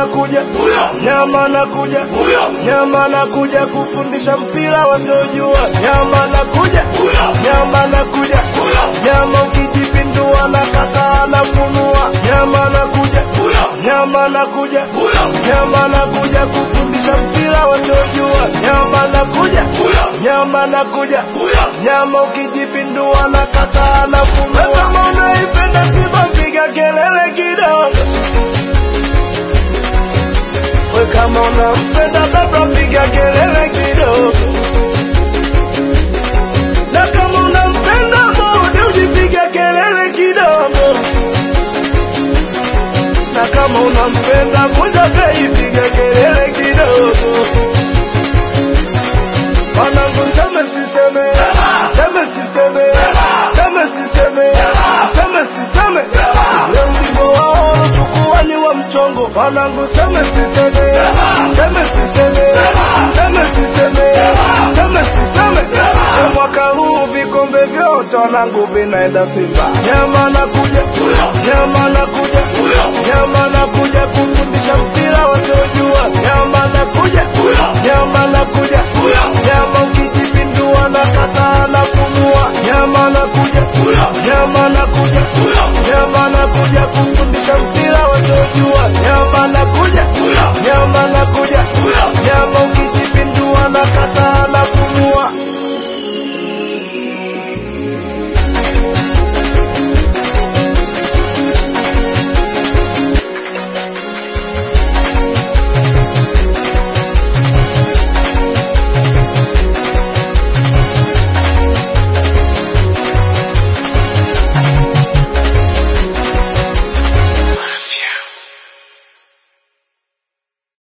nakuja, nyama nakuja, nyama nakuja kufundisha mpira wasiojua. Nyama nakuja, nyama nakuja, nyama ukijipindua na kata nafunua. Nyama nakuja, nyama nakuja, nyama nakuja kufundisha mpira wasiojua. Nyama nakuja, nyama nakuja, nyama ukijipindua na kata nafunua. Kama unaipenda Simba piga kelele kidogo. We kama unampenda Baba piga kelele kidogo. Na kama unampenda Mudi ujipiga kelele kidogo. Na kama unampenda Kunja Pei piga kelele kidogo. Wanangu seme siseme, seme siseme, seme siseme, seme siseme. Leo ndivyo wao chukua ni wa mchongo. Wanangu seme siseme, seme siseme, seme siseme, seme siseme. Kwa mwaka huu vikombe vyote wanangu vinaenda Simba. Nyama nakuja, nyama nakuja,